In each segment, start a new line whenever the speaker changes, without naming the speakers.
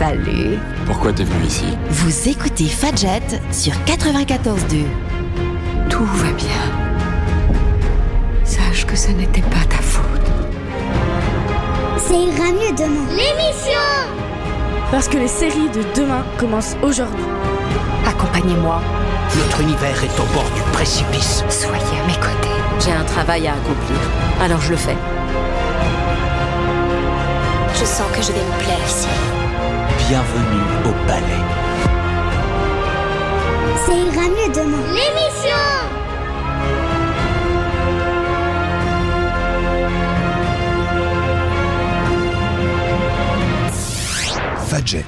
Salut.
Pourquoi t'es venu ici?
Vous écoutez Fadjet sur 94.2. Tout va bien. Sache que ce n'était pas ta faute.
Ça ira mieux demain. L'émission!
Parce que les séries de demain commencent aujourd'hui.
Accompagnez-moi.
Notre univers est au bord du précipice.
Soyez à mes côtés. J'ai un travail à accomplir, alors je le fais.
Je sens que je vais me plaire ici.
Bienvenue au palais.
Ça ira mieux demain. L'émission!
Fadjet.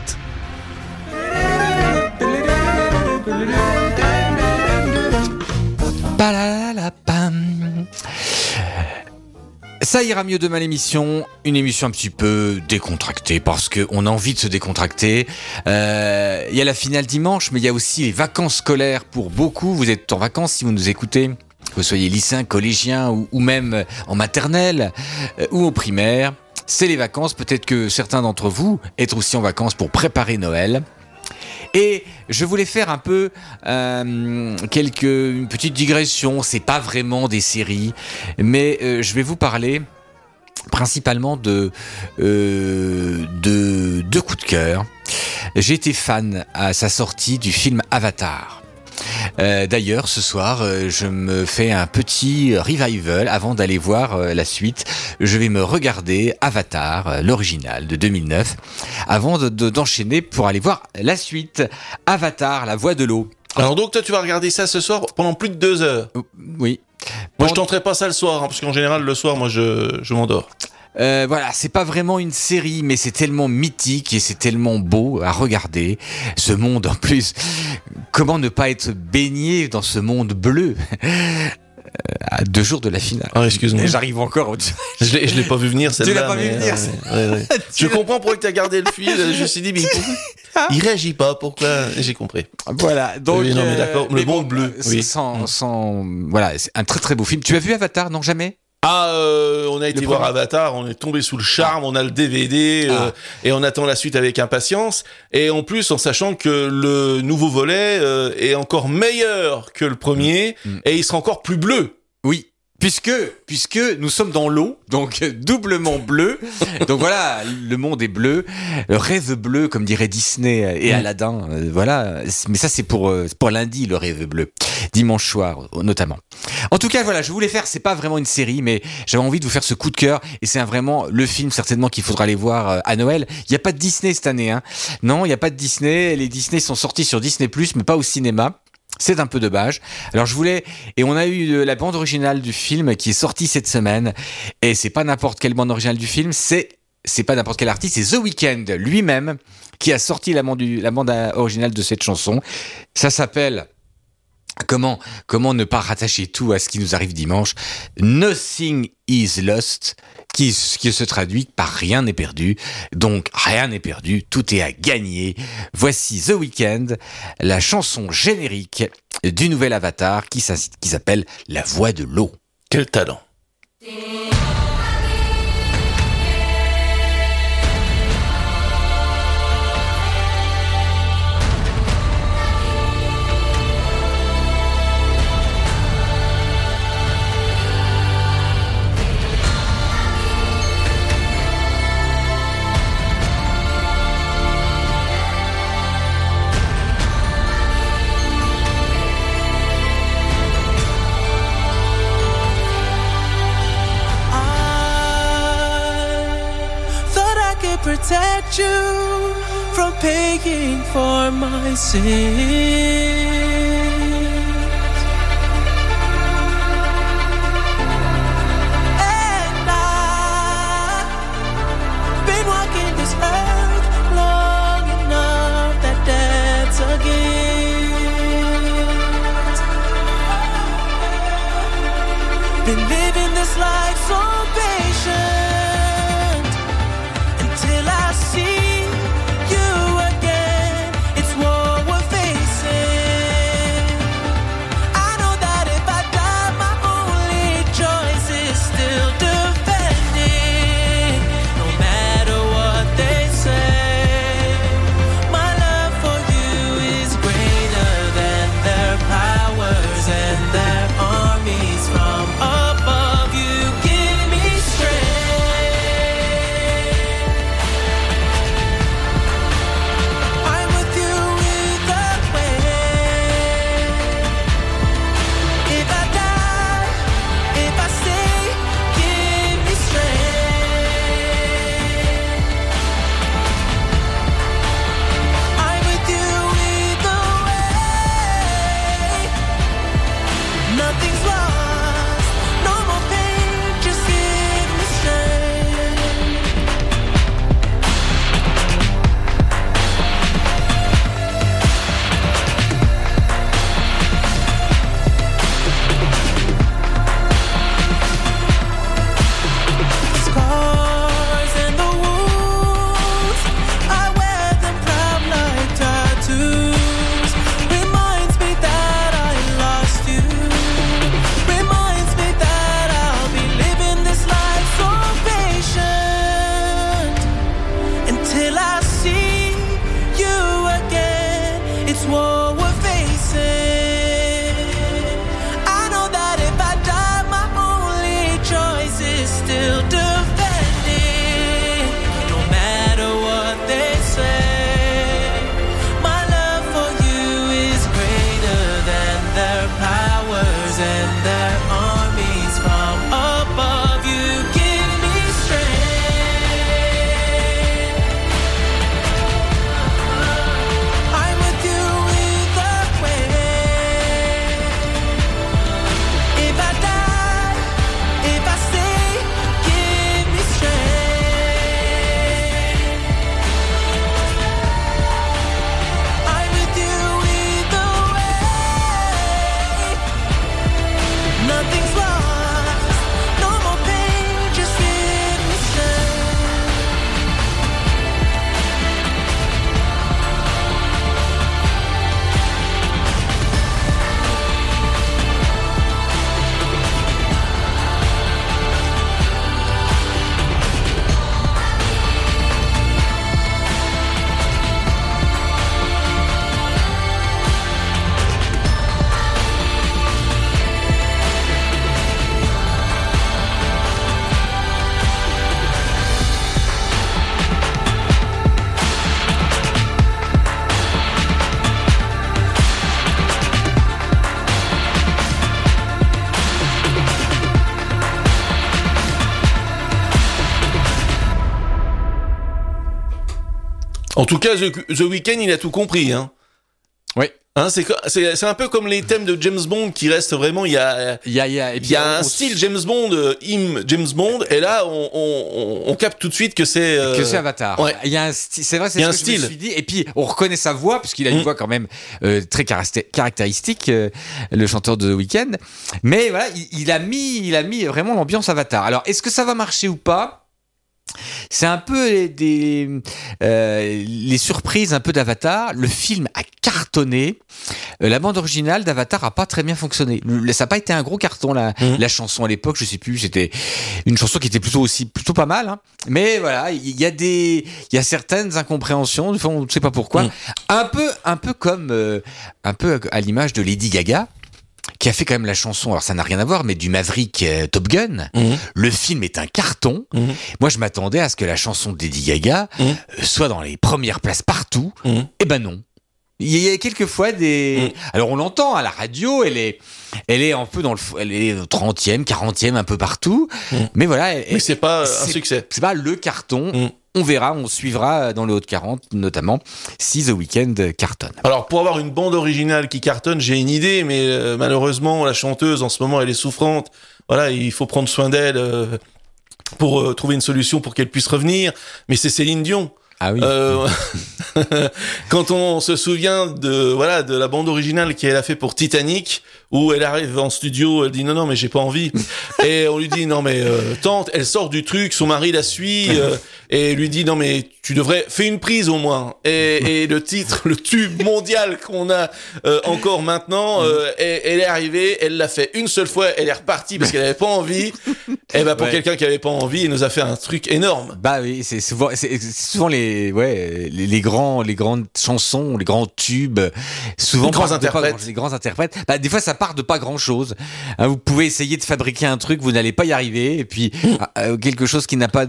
Ça ira mieux demain l'émission, une émission un petit peu décontractée parce qu'on a envie de se décontracter. Il y a la finale dimanche, mais il y a aussi les vacances scolaires pour beaucoup. Vous êtes en vacances si vous nous écoutez, que vous soyez lycéen, collégien ou même en maternelle ou au primaire. C'est les vacances, peut-être que certains d'entre vous êtes aussi en vacances pour préparer Noël. Et je voulais faire un peu une petite digression. C'est pas vraiment des séries, mais je vais vous parler principalement de deux coups de cœur. J'ai été fan à sa sortie du film Avatar. D'ailleurs, ce soir, je me fais un petit revival avant d'aller voir la suite. Je vais me regarder Avatar, l'original de 2009, avant d'enchaîner pour aller voir la suite. Avatar, la voix de l'eau.
Alors donc toi, tu vas regarder ça ce soir pendant plus de 2 heures.
Oui.
Moi, je tenterai pas ça le soir, parce qu'en général, le soir, moi, je m'endors.
Voilà, c'est pas vraiment une série, mais c'est tellement mythique et c'est tellement beau à regarder. Ce monde, en plus, comment ne pas être baigné dans ce monde bleu à 2 jours de la finale.
Ah, excuse-moi.
J'arrive encore au-dessus.
Je l'ai pas vu venir, celle-là.
Tu l'as pas vu venir.
Ouais. Je comprends pourquoi tu as gardé le fil. Je me suis dit, mais il réagit pas. Pourquoi? J'ai compris.
Voilà. Donc,
oui, non, mais d'accord. Le monde bleu. Oui.
Voilà, c'est un très très beau film. Tu as vu Avatar? Non, jamais?
On a été voir Avatar, on est tombé sous le charme, on a le DVD et on attend la suite avec impatience. Et en plus, en sachant que le nouveau volet est encore meilleur que le premier et il sera encore plus bleu.
Oui. Puisque nous sommes dans l'eau, donc doublement bleu. Donc voilà, le monde est bleu, le rêve bleu, comme dirait Disney et Aladdin. Voilà, mais ça c'est pour lundi, le rêve bleu, dimanche soir notamment. En tout cas, voilà, je voulais faire, c'est pas vraiment une série, mais j'avais envie de vous faire ce coup de cœur et c'est vraiment le film certainement qu'il faudra aller voir à Noël. Il y a pas de Disney cette année, hein. Non, il y a pas de Disney. Les Disney sont sortis sur Disney+, mais pas au cinéma. C'est un peu dommage. Alors on a eu la bande originale du film qui est sortie cette semaine, et c'est pas n'importe quelle bande originale du film, c'est pas n'importe quel artiste, c'est The Weeknd lui-même qui a sorti la bande originale de cette chanson. Ça s'appelle Comment ne pas rattacher tout à ce qui nous arrive dimanche? Nothing is lost, qui se traduit par rien n'est perdu. Donc rien n'est perdu, tout est à gagner. Voici The Weeknd, la chanson générique du nouvel Avatar qui s'appelle La Voix de l'eau.
Quel talent!
Protect you from paying for my sins. And I've been walking this earth long enough that that's again. Been living this life so patient. Till I see you again, it's what we're facing.
En tout cas, The Weeknd, il a tout compris, hein.
Oui.
Hein, c'est un peu comme les thèmes de James Bond qui restent vraiment. Il y a un style James Bond, James Bond, et là on capte tout de suite que c'est
Avatar.
Ouais.
Il y a un style, c'est vrai, c'est ce que je me suis dit. Et puis on reconnaît sa voix puisqu'il a une voix quand même très caractéristique, le chanteur de The Weeknd. Mais voilà, il a mis vraiment l'ambiance Avatar. Alors est-ce que ça va marcher ou pas? C'est un peu les surprises un peu d'Avatar. Le film a cartonné. La bande originale d'Avatar a pas très bien fonctionné. Ça n'a pas été un gros carton la chanson à l'époque. Je sais plus. C'était une chanson qui était plutôt pas mal. Hein. Mais voilà, il y a certaines incompréhensions. Des fois, on ne sait pas pourquoi. Un peu comme un peu à l'image de Lady Gaga, qui a fait quand même la chanson, alors ça n'a rien à voir, mais du Maverick Top Gun. Le film est un carton. Moi, je m'attendais à ce que la chanson de Lady Gaga soit dans les premières places partout. Eh ben non. Il y a quelquefois alors on l'entend à la radio, elle est un peu elle est 30e, 40e, un peu partout. Mais voilà. Mais
c'est pas un succès.
C'est pas le carton. On verra, on suivra dans le Haut-de-40, notamment, si The Weeknd cartonne.
Alors, pour avoir une bande originale qui cartonne, j'ai une idée, mais malheureusement, la chanteuse, en ce moment, elle est souffrante. Voilà, il faut prendre soin d'elle pour trouver une solution pour qu'elle puisse revenir. Mais c'est Céline Dion.
Ah oui.
Quand on se souvient de la bande originale qu'elle a fait pour Titanic, où elle arrive en studio, elle dit non mais j'ai pas envie, et on lui dit non mais tante, elle sort du truc, son mari la suit et lui dit non mais tu devrais faire une prise au moins, et le titre, le tube mondial qu'on a encore maintenant, elle est arrivée, elle l'a fait une seule fois, elle est repartie parce qu'elle avait pas envie. Et ben pour quelqu'un qui avait pas envie, il nous a fait un truc énorme.
Bah oui, c'est souvent les grandes chansons, les grands tubes, souvent les grands interprètes. Bah, des fois, ça part de pas grand chose. Hein, vous pouvez essayer de fabriquer un truc, vous n'allez pas y arriver, et puis quelque chose qui n'a pas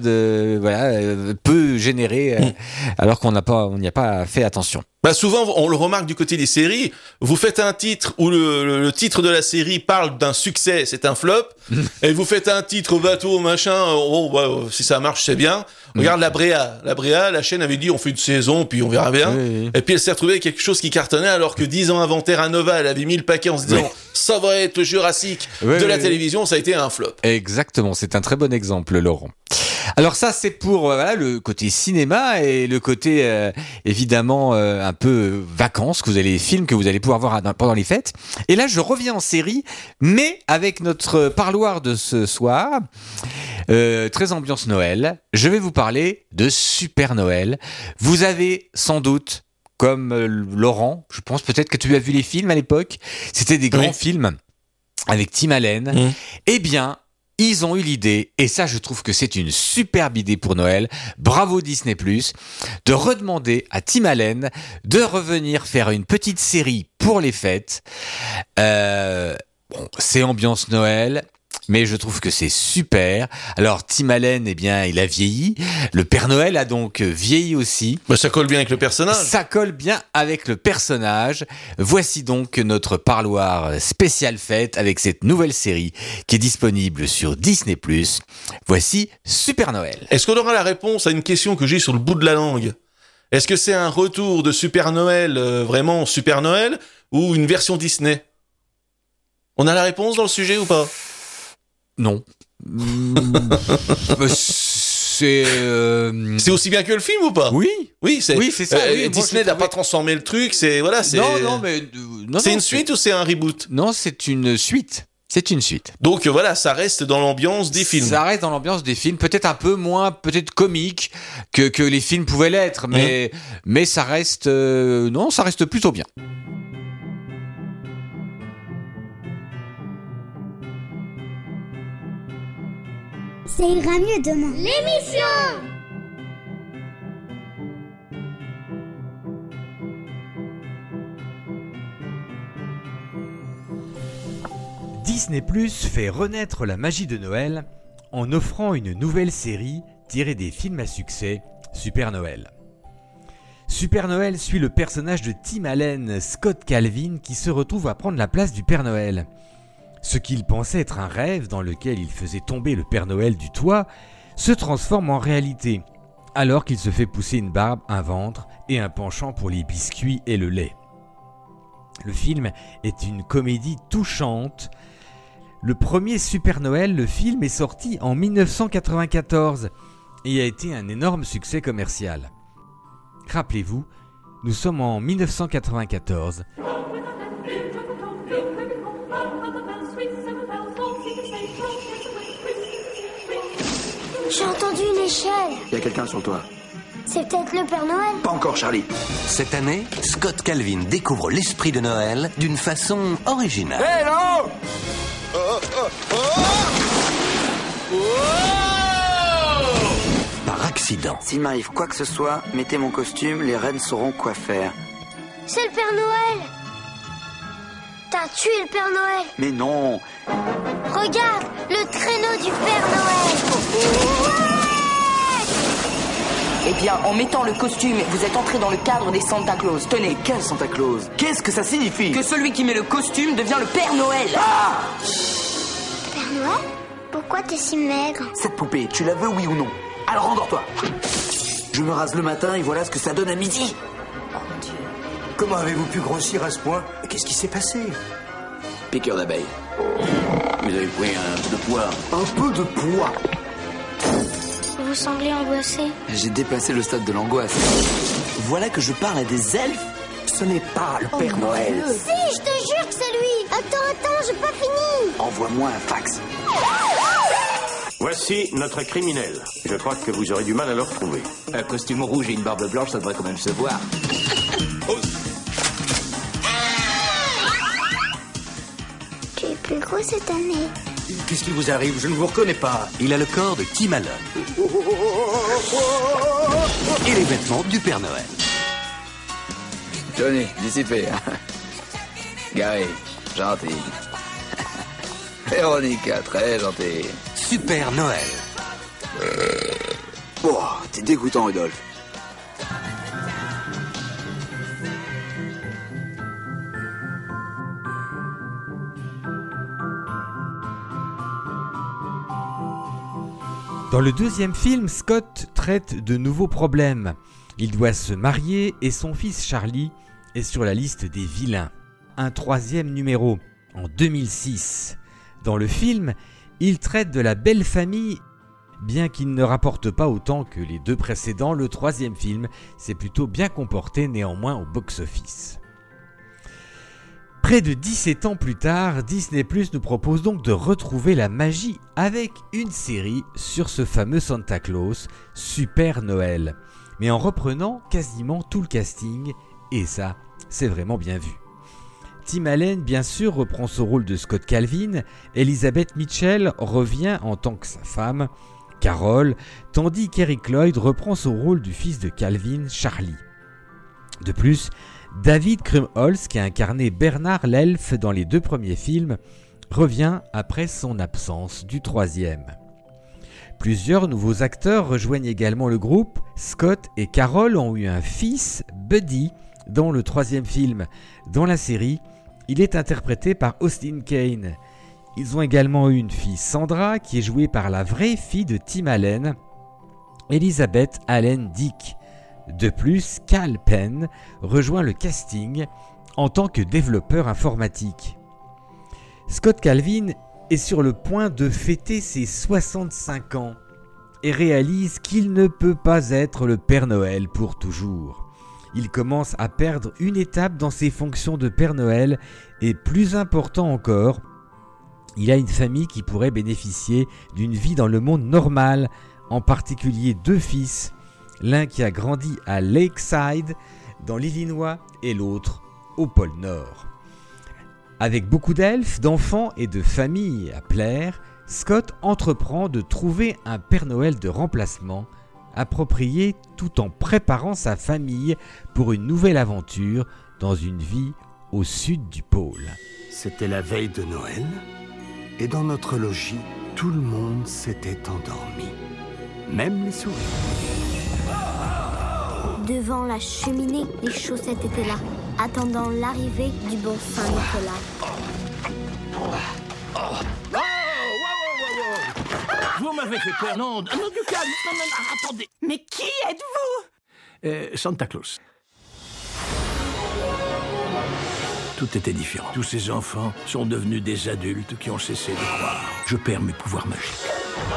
peut générer, alors qu'on n'y a pas fait attention.
Bah souvent, on le remarque du côté des séries. Vous faites un titre où le titre de la série parle d'un succès, c'est un flop. Et vous faites un titre bateau, machin. Si ça marche, c'est bien. Regarde la Bréa, la chaîne avait dit on fait une saison, puis on verra bien. Oui. Et puis elle s'est retrouvée avec quelque chose qui cartonnait, alors que 10 ans avant Terra Nova, elle avait mis le paquet en se disant ça va être le Jurassique de la télévision. Ça a été un flop.
Exactement, c'est un très bon exemple, Laurent. Alors ça, c'est pour le côté cinéma, et le côté évidemment un peu vacances, films que vous allez pouvoir voir pendant les fêtes. Et là, je reviens en série, mais avec notre parloir de ce soir, très ambiance Noël. Je vais vous parler de Super Noël. Vous avez sans doute, comme Laurent, je pense peut-être que tu as vu les films à l'époque. C'était des grands films avec Tim Allen. Eh bien, ils ont eu l'idée, et ça je trouve que c'est une superbe idée pour Noël, bravo Disney+, de redemander à Tim Allen de revenir faire une petite série pour les fêtes. C'est ambiance Noël, mais je trouve que c'est super. Alors Tim Allen, eh bien, il a vieilli. Le Père Noël a donc vieilli aussi.
Bah, ça colle bien avec le personnage.
Ça colle bien avec le personnage. Voici donc notre parloir spécial fête avec cette nouvelle série qui est disponible sur Disney+. Voici Super Noël.
Est-ce qu'on aura la réponse à une question que j'ai sur le bout de la langue ? Est-ce que c'est un retour de Super Noël, vraiment Super Noël, ou une version Disney ? On a la réponse dans le sujet ou pas ?
Non. C'est
aussi bien que le film ou pas ?
Oui,
c'est ça. Disney n'a pas transformé le truc, c'est
Non, c'est
une suite ou c'est un reboot ?
Non, c'est une suite. C'est une suite.
Donc voilà, ça reste dans l'ambiance des films.
Ça reste dans l'ambiance des films, peut-être un peu moins, peut-être comique que les films pouvaient l'être, mais ça reste ça reste plutôt bien.
Ça ira mieux demain.
L'émission
Disney+ fait renaître la magie de Noël en offrant une nouvelle série tirée des films à succès, Super Noël. Super Noël suit le personnage de Tim Allen, Scott Calvin, qui se retrouve à prendre la place du Père Noël. Ce qu'il pensait être un rêve dans lequel il faisait tomber le Père Noël du toit se transforme en réalité. alors qu'il se fait pousser une barbe, un ventre et un penchant pour les biscuits et le lait. Le film est une comédie touchante. Le premier Super Noël, le film est sorti en 1994 et a été un énorme succès commercial. Rappelez-vous, nous sommes en 1994.
J'ai entendu une échelle.
Il y a quelqu'un sur le toit.
C'est peut-être le Père Noël.
Pas encore, Charlie.
Cette année, Scott Calvin découvre l'esprit de Noël d'une façon originale.
Hé, non!
Par accident.
S'il m'arrive quoi que ce soit, mettez mon costume, les reines sauront quoi faire.
C'est le Père Noël. T'as tué le Père Noël.
Mais non!
Regarde, le traîneau du Père Noël.
Eh bien, en mettant le costume, vous êtes entré dans le cadre des Santa Claus. Tenez.
Quel Santa Claus? Qu'est-ce que ça signifie?
Que celui qui met le costume devient le Père Noël.
Ah!
Père Noël? Pourquoi t'es si maigre?
Cette poupée, tu la veux, oui ou non? Alors endors-toi. Je me rase le matin et voilà ce que ça donne à midi.
Oh mon Dieu. Comment avez-vous pu grossir à ce point? Qu'est-ce qui s'est passé?
Piqueur d'abeille. Vous avez pris un peu de poids. Un peu de poids?
Vous semblez angoissé.
J'ai dépassé le stade de l'angoisse. Voilà que je parle à des elfes. Ce n'est pas le Père Noël.
Si, je te jure que c'est lui. Attends, j'ai pas fini.
Envoie-moi un fax.
Voici notre criminel. Je crois que vous aurez du mal à le retrouver.
Un costume rouge et une barbe blanche, ça devrait quand même se voir.
Tu es plus gros cette année.
Qu'est-ce qui vous arrive? Je ne vous reconnais pas.
Il a le corps de Tim Allen. Et les vêtements du Père Noël.
Johnny, dissipé. Gary, gentil. Véronica, très gentille.
Super Noël.
Oh, t'es dégoûtant, Rudolph.
Dans le deuxième film, Scott traite de nouveaux problèmes. Il doit se marier et son fils Charlie est sur la liste des vilains. Un troisième numéro, en 2006. Dans le film, il traite de la belle famille. Bien qu'il ne rapporte pas autant que les deux précédents, le troisième film s'est plutôt bien comporté néanmoins au box-office. Près de 17 ans plus tard, Disney+ nous propose donc de retrouver la magie avec une série sur ce fameux Santa Claus, Super Noël. Mais en reprenant quasiment tout le casting, et ça, c'est vraiment bien vu. Tim Allen, bien sûr, reprend ce rôle de Scott Calvin, Elizabeth Mitchell revient en tant que sa femme, Carol, tandis qu'Eric Lloyd reprend son rôle du fils de Calvin, Charlie. De plus, David Krumholtz, qui a incarné Bernard l'elfe dans les deux premiers films, revient après son absence du troisième. Plusieurs nouveaux acteurs rejoignent également le groupe. Scott et Carol ont eu un fils, Buddy, dans le troisième film. Dans la série, il est interprété par Austin Kane. Ils ont également eu une fille, Sandra, qui est jouée par la vraie fille de Tim Allen, Elizabeth Allen Dick. De plus, Cal Penn rejoint le casting en tant que développeur informatique. Scott Calvin est sur le point de fêter ses 65 ans et réalise qu'il ne peut pas être le Père Noël pour toujours. Il commence à perdre une étape dans ses fonctions de Père Noël et plus important encore, il a une famille qui pourrait bénéficier d'une vie dans le monde normal, en particulier deux fils, l'un qui a grandi à Lakeside, dans l'Illinois, et l'autre au pôle Nord. Avec beaucoup d'elfes, d'enfants et de familles à plaire, Scott entreprend de trouver un Père Noël de remplacement, approprié tout en préparant sa famille pour une nouvelle aventure dans une vie au sud du pôle.
C'était la veille de Noël, et dans notre logis, tout le monde s'était endormi, même les souris.
Devant la cheminée, les chaussettes étaient là, attendant l'arrivée du bon Saint-Nicolas.
Vous me m'avez fait peur. Non, du calme. Non, attendez.
Mais qui êtes-vous?
Santa Claus. Tout était différent. Tous ces enfants sont devenus des adultes qui ont cessé de croire. Je perds mes pouvoirs magiques.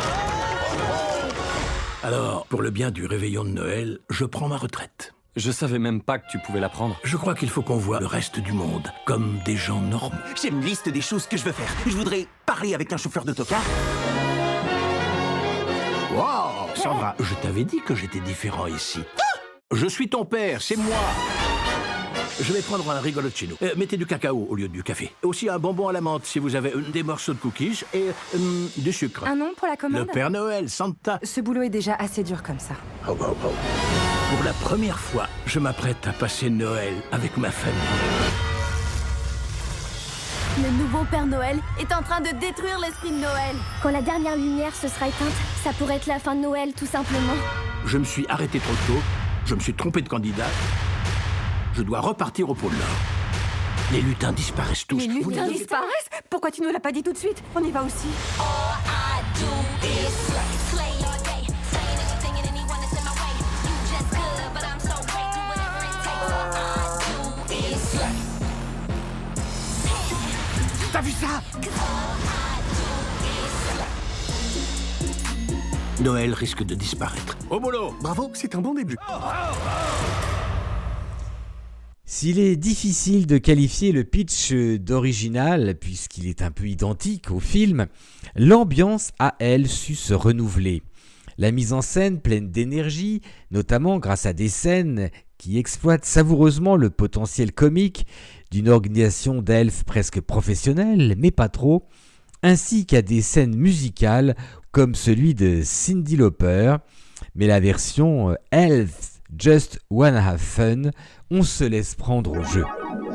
Alors, pour le bien du réveillon de Noël, je prends ma retraite.
Je savais même pas que tu pouvais la prendre.
Je crois qu'il faut qu'on voit le reste du monde comme des gens normaux.
J'ai une liste des choses que je veux faire. Je voudrais parler avec un chauffeur d'autocar.
Wow, Sandra, je t'avais dit que j'étais différent ici. Je suis ton père, c'est moi. Je vais prendre un rigolotchino. Mettez du cacao au lieu du café. Aussi un bonbon à la menthe si vous avez des morceaux de cookies et du sucre.
Un nom pour la commande?
Le Père Noël, Santa.
Ce boulot est déjà assez dur comme ça.
Oh. Pour la première fois, je m'apprête à passer Noël avec ma famille.
Le nouveau Père Noël est en train de détruire l'esprit de Noël. Quand la dernière lumière se sera éteinte, ça pourrait être la fin de Noël, tout simplement.
Je me suis arrêté trop tôt. Je me suis trompé de candidat. Je dois repartir au pôle Nord. Les lutins disparaissent tous.
Les lutins disparaissent? Pourquoi tu nous l'as pas dit tout de suite? On y va aussi.
T'as vu ça?
Noël risque de disparaître. Au boulot!
Bravo, c'est un bon début.
S'il est difficile de qualifier le pitch d'original, puisqu'il est un peu identique au film, l'ambiance a, elle, su se renouveler. La mise en scène pleine d'énergie, notamment grâce à des scènes qui exploitent savoureusement le potentiel comique d'une organisation d'elfes presque professionnelle, mais pas trop, ainsi qu'à des scènes musicales comme celui de Cyndi Lauper, mais la version Elves Just Wanna Have Fun, on se laisse prendre au jeu.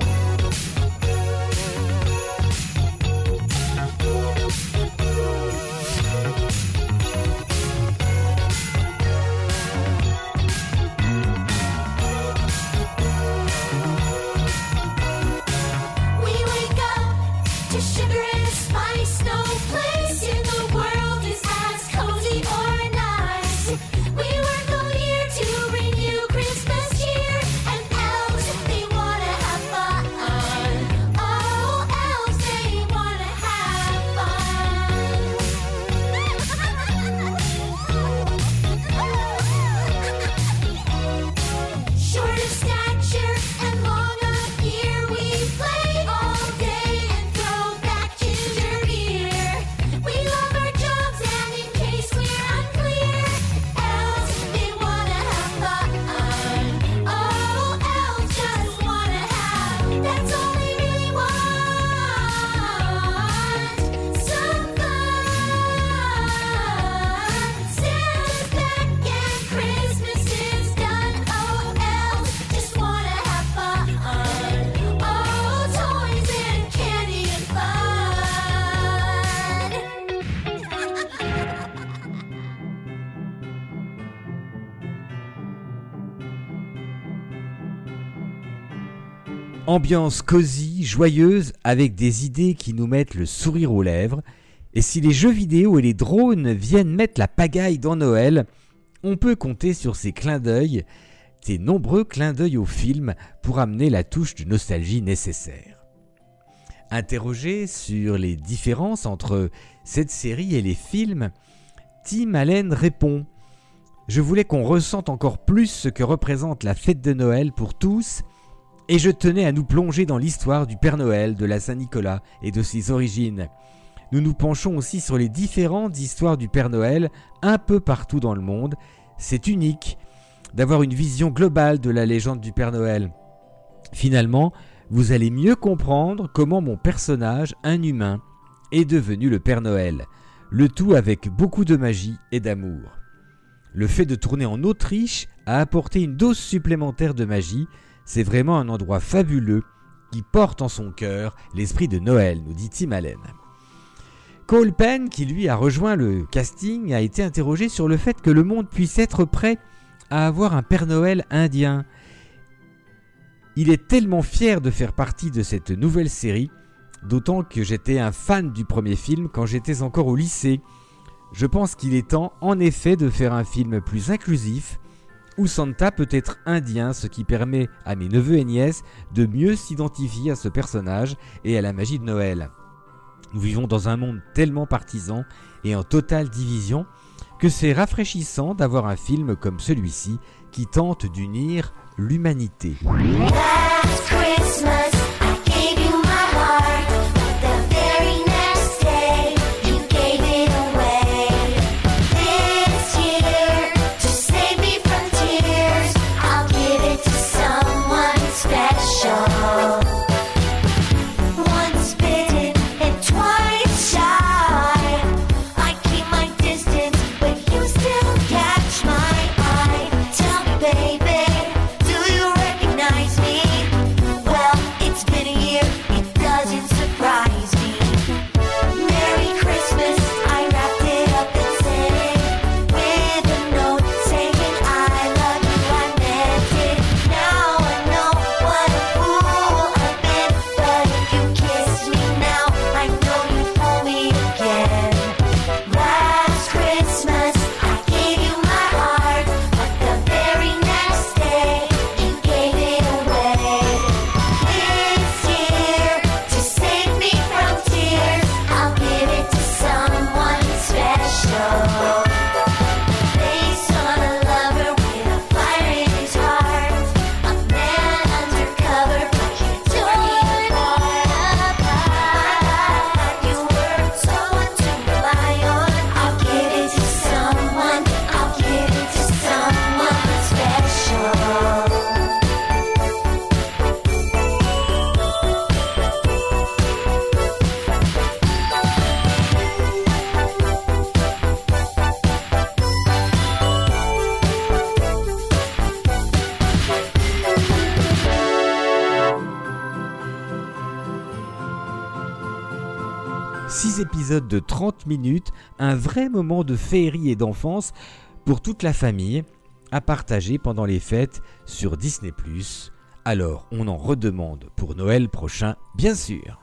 Ambiance cosy, joyeuse, avec des idées qui nous mettent le sourire aux lèvres. Et si les jeux vidéo et les drones viennent mettre la pagaille dans Noël, on peut compter sur ces clins d'œil, ces nombreux clins d'œil au film pour amener la touche de nostalgie nécessaire. Interrogé sur les différences entre cette série et les films, Tim Allen répond « Je voulais qu'on ressente encore plus ce que représente la fête de Noël pour tous, et je tenais à nous plonger dans l'histoire du Père Noël, de la Saint-Nicolas et de ses origines. Nous nous penchons aussi sur les différentes histoires du Père Noël un peu partout dans le monde. C'est unique d'avoir une vision globale de la légende du Père Noël. Finalement, vous allez mieux comprendre comment mon personnage, un humain, est devenu le Père Noël. Le tout avec beaucoup de magie et d'amour. Le fait de tourner en Autriche a apporté une dose supplémentaire de magie. C'est vraiment un endroit fabuleux qui porte en son cœur l'esprit de Noël, nous dit Tim Allen. Cole Penn, qui lui a rejoint le casting, a été interrogé sur le fait que le monde puisse être prêt à avoir un Père Noël indien. Il est tellement fier de faire partie de cette nouvelle série, d'autant que j'étais un fan du premier film quand j'étais encore au lycée. Je pense qu'il est temps en effet de faire un film plus inclusif où Santa peut être indien, ce qui permet à mes neveux et nièces de mieux s'identifier à ce personnage et à la magie de Noël. Nous vivons dans un monde tellement partisan et en totale division que c'est rafraîchissant d'avoir un film comme celui-ci qui tente d'unir l'humanité.
Last Christmas, I gave you my heart, but the very next day, you gave it away. This year, to save me from tears, I'll give it to someone special. Once bitten and twice shy, I keep my distance, but you still catch my eye. Tell me, baby, do you recognize me? Well, it's been a year, it doesn't surprise me. Merry Christmas, I wrapped it up and sent it with a note saying I love you, I meant it. Now I know what a fool I've been, but if you kiss me now, I know you fool me again. Last Christmas, I gave you my heart, but the very next day, you gave it away. This year, to save me from tears, I'll give it to someone special. Based on a lover with a fire in his heart, a man undercover, but you tore me apart. You were someone to rely on. I'll give it to someone. I'll give it to someone special.
Six épisodes de 30 minutes, un vrai moment de féerie et d'enfance pour toute la famille, à partager pendant les fêtes sur Disney+. Alors, on en redemande pour Noël prochain, bien sûr.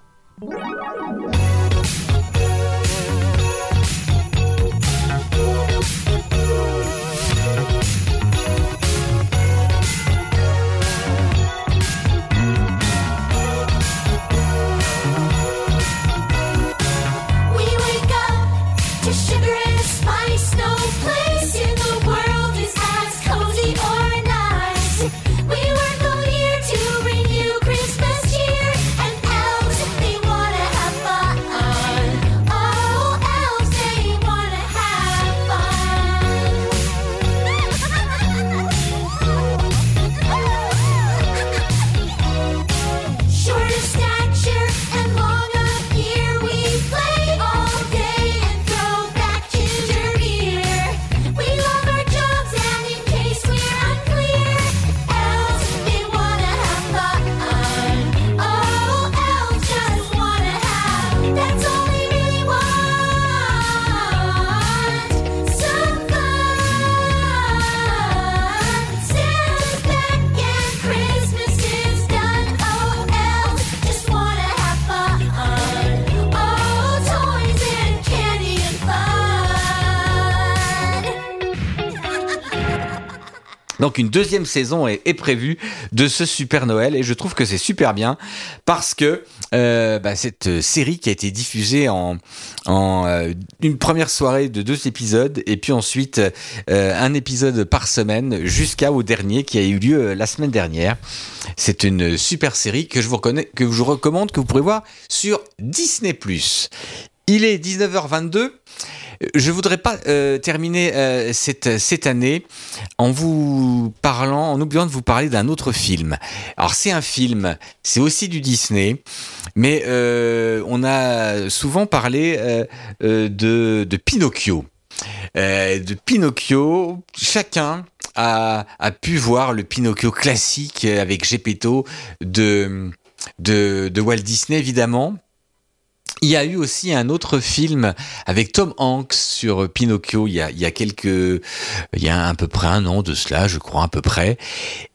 We wake up to sugar and spice. No place in the world is as cozy or nice. We work all year to bring you Christmas cheer, and elves, they wanna have fun. Oh, elves, they wanna have fun. Short of stature and long of year, we play all day and throw back ginger beer. We love our jobs, and in case we're unclear, elves, they wanna have fun. Oh, elves just wanna have, that's all they really want, some fun. Santa's back and Christmas is done. Oh, elves just wanna have fun. Oh, toys and candy and fun.
Donc une deuxième saison est prévue de ce Super Noël et je trouve que c'est super bien parce que cette série qui a été diffusée en une première soirée de 2 épisodes et puis ensuite un épisode par semaine jusqu'au dernier qui a eu lieu la semaine dernière. C'est une super série que je vous recommande, que vous pourrez voir sur Disney+. Il est 19h22. Je voudrais pas terminer cette année en oubliant de vous parler d'un autre film. Alors c'est un film, c'est aussi du Disney, mais on a souvent parlé de Pinocchio. De Pinocchio, chacun a pu voir le Pinocchio classique avec Geppetto de Walt Disney évidemment. Il y a eu aussi un autre film avec Tom Hanks sur Pinocchio il y a à peu près un an de cela, je crois à peu près.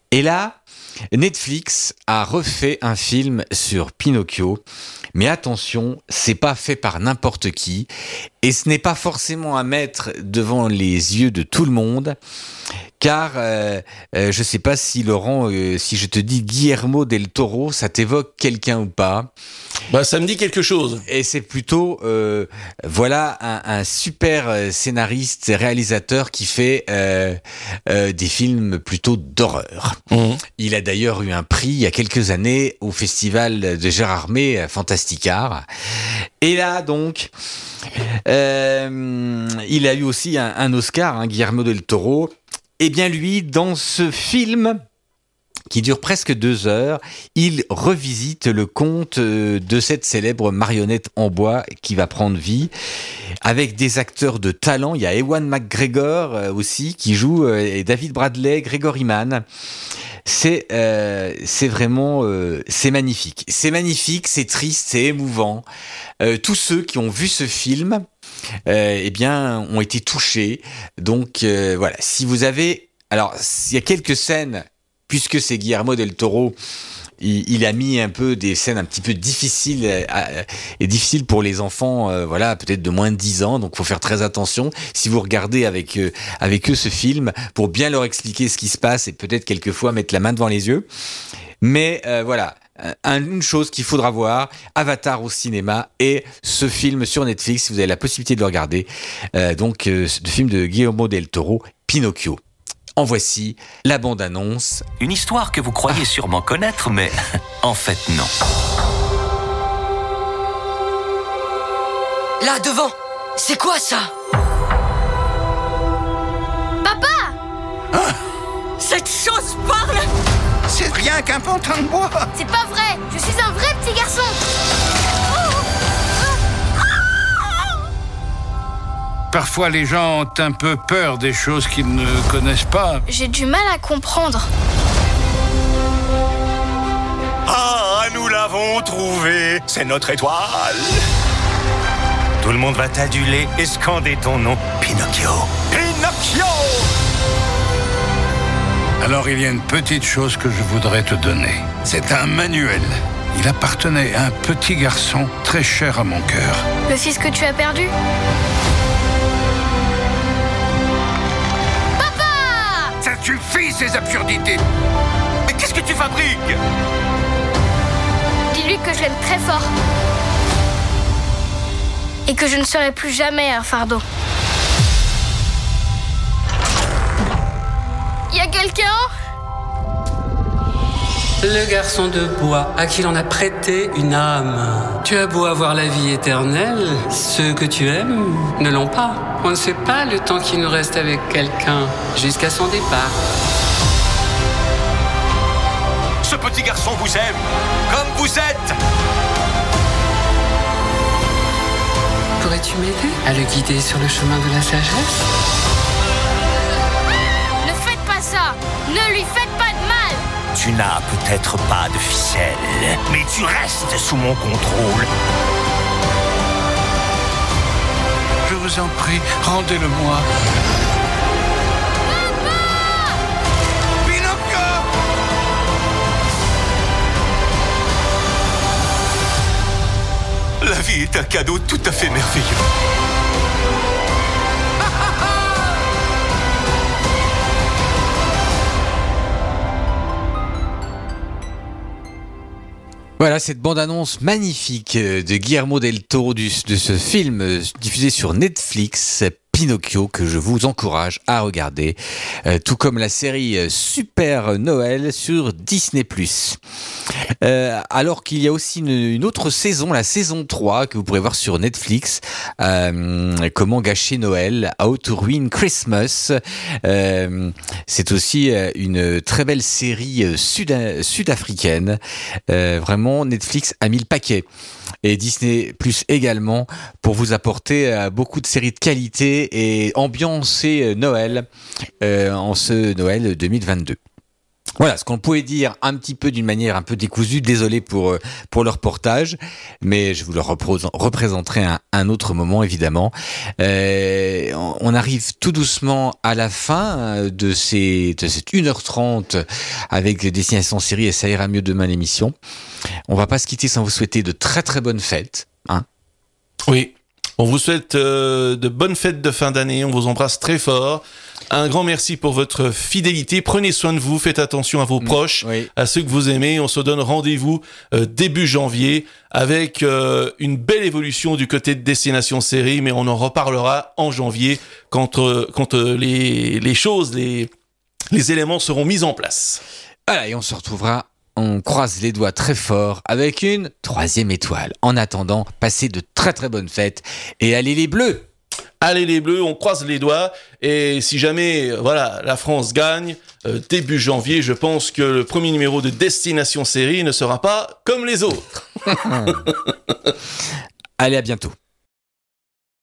Et là, Netflix a refait un film sur Pinocchio, mais attention, c'est pas fait par n'importe qui, et ce n'est pas forcément à mettre devant les yeux de tout le monde, car je sais pas si Laurent, si je te dis Guillermo del Toro, ça t'évoque quelqu'un ou pas?
Bah, ça me dit quelque chose.
Et c'est plutôt, voilà, un super scénariste et réalisateur qui fait des films plutôt d'horreur. Il a d'ailleurs eu un prix il y a quelques années au festival de Gérardmer, Fantasticard. Et là, donc, il a eu aussi un Oscar, Guillermo del Toro. Eh bien, lui, dans ce film qui dure presque 2 heures, il revisite le conte de cette célèbre marionnette en bois qui va prendre vie, avec des acteurs de talent. Il y a Ewan McGregor aussi qui joue, et David Bradley, Gregory Mann. C'est vraiment, c'est magnifique. C'est magnifique, c'est triste, c'est émouvant. Tous ceux qui ont vu ce film, eh bien, ont été touchés. Donc voilà, si vous avez, alors il y a quelques scènes. Puisque c'est Guillermo del Toro, il a mis un peu des scènes un petit peu difficiles et difficiles pour les enfants, voilà, peut-être de moins de 10 ans. Donc, faut faire très attention si vous regardez avec eux ce film pour bien leur expliquer ce qui se passe et peut-être quelquefois mettre la main devant les yeux. Mais voilà. Une chose qu'il faudra voir, Avatar au cinéma et ce film sur Netflix si vous avez la possibilité de le regarder. Donc, le film de Guillermo del Toro, Pinocchio. En voici la bande-annonce.
Une histoire que vous croyez sûrement connaître, mais en fait non.
Là, devant! C'est quoi ça?
Papa!
Cette chose parle!
C'est rien qu'un pantin de bois.
C'est pas vrai! Je suis un vrai petit garçon!
Parfois, les gens ont un peu peur des choses qu'ils ne connaissent pas.
J'ai du mal à comprendre.
Ah, nous l'avons trouvé! C'est notre étoile! Tout le monde va t'aduler et scander ton nom. Pinocchio! Pinocchio!
Alors, il y a une petite chose que je voudrais te donner. C'est un manuel. Il appartenait à un petit garçon très cher à mon cœur.
Le fils que tu as perdu?
Ça suffit, ces absurdités!
Mais qu'est-ce que tu fabriques?
Dis-lui que je l'aime très fort. Et que je ne serai plus jamais un fardeau. Y a quelqu'un?
Le garçon de bois à qui l'on a prêté une âme. Tu as beau avoir la vie éternelle, ceux que tu aimes ne l'ont pas. On ne sait pas le temps qui nous reste avec quelqu'un jusqu'à son départ.
Ce petit garçon vous aime, comme vous êtes.
Pourrais-tu m'aider à le guider sur le chemin de la sagesse?
Ne faites pas ça! Ne lui faites pas de mal!
Tu n'as peut-être pas de ficelle, mais tu restes sous mon contrôle.
Je vous en prie, rendez-le-moi.
Pinocchio! La vie est un cadeau tout à fait merveilleux.
Voilà cette bande-annonce magnifique de Guillermo del Toro de ce film diffusé sur Netflix, Pinocchio, que je vous encourage à regarder, tout comme la série Super Noël sur Disney+. Alors qu'il y a aussi une autre saison, la saison 3, que vous pourrez voir sur Netflix, Comment gâcher Noël, How to Ruin Christmas. C'est aussi une très belle série sud-africaine. Vraiment, Netflix a mis le paquet. Et Disney Plus également, pour vous apporter beaucoup de séries de qualité et ambiancer Noël en ce Noël 2022. Voilà, ce qu'on pouvait dire un petit peu d'une manière un peu décousue, désolé pour le reportage, mais je vous le représenterai un autre moment évidemment. On arrive tout doucement à la fin de cette 1h30 avec Destination Série et ça ira mieux demain l'émission. On va pas se quitter sans vous souhaiter de très très bonnes fêtes. Hein.
Oui, on vous souhaite de bonnes fêtes de fin d'année, on vous embrasse très fort. Un grand merci pour votre fidélité. Prenez soin de vous, faites attention à vos proches, à ceux que vous aimez. On se donne rendez-vous début janvier avec une belle évolution du côté de Destination Série, mais on en reparlera en janvier quand les choses, les éléments seront mis en place.
Voilà, et on se retrouvera. On croise les doigts très fort avec une 3e étoile. En attendant, passez de très très bonnes fêtes et allez les Bleus!
Allez les Bleus, on croise les doigts et si jamais la France gagne début janvier, je pense que le premier numéro de Destination Série ne sera pas comme les autres.
Allez, à bientôt.